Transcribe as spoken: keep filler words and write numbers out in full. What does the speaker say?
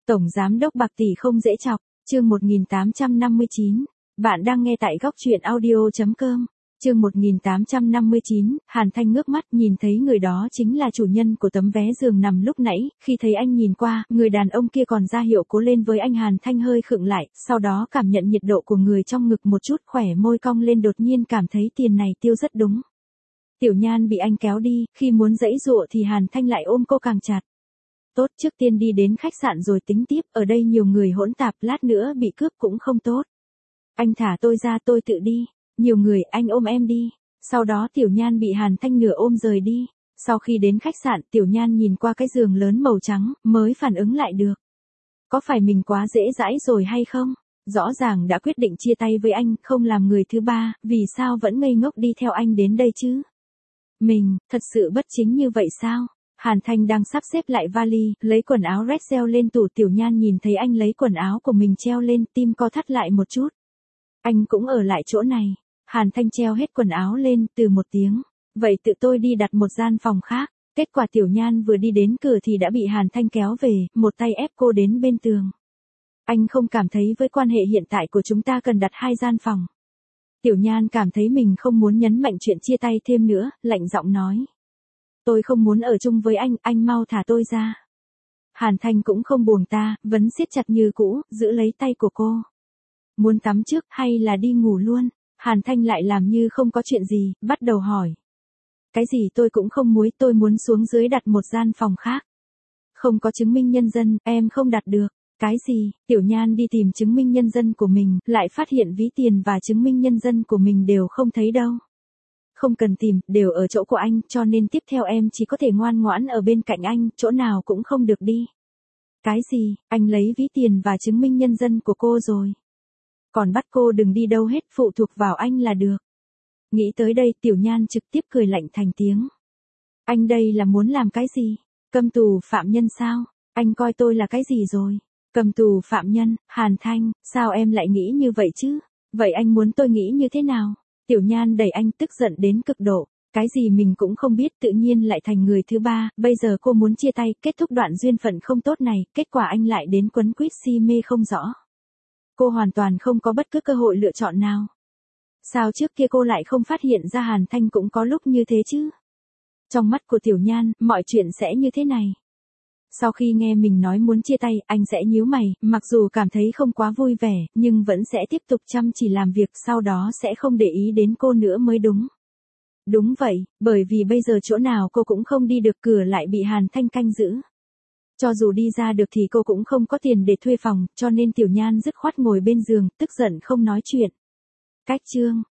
Tổng giám đốc bạc tỷ không dễ chọc, chương một nghìn tám trăm năm mươi chín. Bạn đang nghe tại góc truyện audio chấm com. Chương một nghìn tám trăm năm mươi chín, Hàn Thanh ngước mắt nhìn thấy người đó chính là chủ nhân của tấm vé giường nằm lúc nãy, khi thấy anh nhìn qua, người đàn ông kia còn ra hiệu cố lên với anh. Hàn Thanh hơi khựng lại, sau đó cảm nhận nhiệt độ của người trong ngực một chút, khỏe môi cong lên, đột nhiên cảm thấy tiền này tiêu rất đúng. Tiểu Nhan bị anh kéo đi, khi muốn giãy giụa thì Hàn Thanh lại ôm cô càng chặt. Tốt, trước tiên đi đến khách sạn rồi tính tiếp, ở đây nhiều người hỗn tạp, lát nữa bị cướp cũng không tốt. Anh thả tôi ra, tôi tự đi. Nhiều người, anh ôm em đi. Sau đó Tiểu Nhan bị Hàn Thanh nửa ôm rời đi. Sau khi đến khách sạn, Tiểu Nhan nhìn qua cái giường lớn màu trắng, mới phản ứng lại được. Có phải mình quá dễ dãi rồi hay không? Rõ ràng đã quyết định chia tay với anh, không làm người thứ ba, vì sao vẫn ngây ngốc đi theo anh đến đây chứ? Mình, thật sự bất chính như vậy sao? Hàn Thanh đang sắp xếp lại vali, lấy quần áo rét treo lên tủ. Tiểu Nhan nhìn thấy anh lấy quần áo của mình treo lên, tim co thắt lại một chút. Anh cũng ở lại chỗ này. Hàn Thanh treo hết quần áo lên, từ một tiếng. Vậy tự tôi đi đặt một gian phòng khác. Kết quả Tiểu Nhan vừa đi đến cửa thì đã bị Hàn Thanh kéo về, một tay ép cô đến bên tường. Anh không cảm thấy với quan hệ hiện tại của chúng ta cần đặt hai gian phòng. Tiểu Nhan cảm thấy mình không muốn nhấn mạnh chuyện chia tay thêm nữa, lạnh giọng nói. Tôi không muốn ở chung với anh, anh mau thả tôi ra. Hàn Thanh cũng không buông ta, vẫn siết chặt như cũ, giữ lấy tay của cô. Muốn tắm trước hay là đi ngủ luôn? Hàn Thanh lại làm như không có chuyện gì, bắt đầu hỏi. Cái gì tôi cũng không muốn, tôi muốn xuống dưới đặt một gian phòng khác. Không có chứng minh nhân dân, em không đặt được. Cái gì? Tiểu Nhan đi tìm chứng minh nhân dân của mình, lại phát hiện ví tiền và chứng minh nhân dân của mình đều không thấy đâu. Không cần tìm, đều ở chỗ của anh, cho nên tiếp theo em chỉ có thể ngoan ngoãn ở bên cạnh anh, chỗ nào cũng không được đi. Cái gì? Anh lấy ví tiền và chứng minh nhân dân của cô rồi. Còn bắt cô đừng đi đâu hết, phụ thuộc vào anh là được. Nghĩ tới đây, Tiểu Nhan trực tiếp cười lạnh thành tiếng. Anh đây là muốn làm cái gì? Cầm tù phạm nhân sao? Anh coi tôi là cái gì rồi? Cầm tù phạm nhân? Hàn Thanh, sao em lại nghĩ như vậy chứ? Vậy anh muốn tôi nghĩ như thế nào? Tiểu Nhan đẩy anh, tức giận đến cực độ. Cái gì mình cũng không biết, tự nhiên lại thành người thứ ba. Bây giờ cô muốn chia tay, kết thúc đoạn duyên phận không tốt này. Kết quả anh lại đến quấn quýt si mê không rõ. Cô hoàn toàn không có bất cứ cơ hội lựa chọn nào. Sao trước kia cô lại không phát hiện ra Hàn Thanh cũng có lúc như thế chứ? Trong mắt của Tiểu Nhan, mọi chuyện sẽ như thế này. Sau khi nghe mình nói muốn chia tay, anh sẽ nhíu mày, mặc dù cảm thấy không quá vui vẻ, nhưng vẫn sẽ tiếp tục chăm chỉ làm việc, sau đó sẽ không để ý đến cô nữa mới đúng. Đúng vậy, bởi vì bây giờ chỗ nào cô cũng không đi được, cửa lại bị Hàn Thanh canh giữ. Cho dù đi ra được thì cô cũng không có tiền để thuê phòng, cho nên Tiểu Nhan dứt khoát ngồi bên giường, tức giận không nói chuyện. Cách chương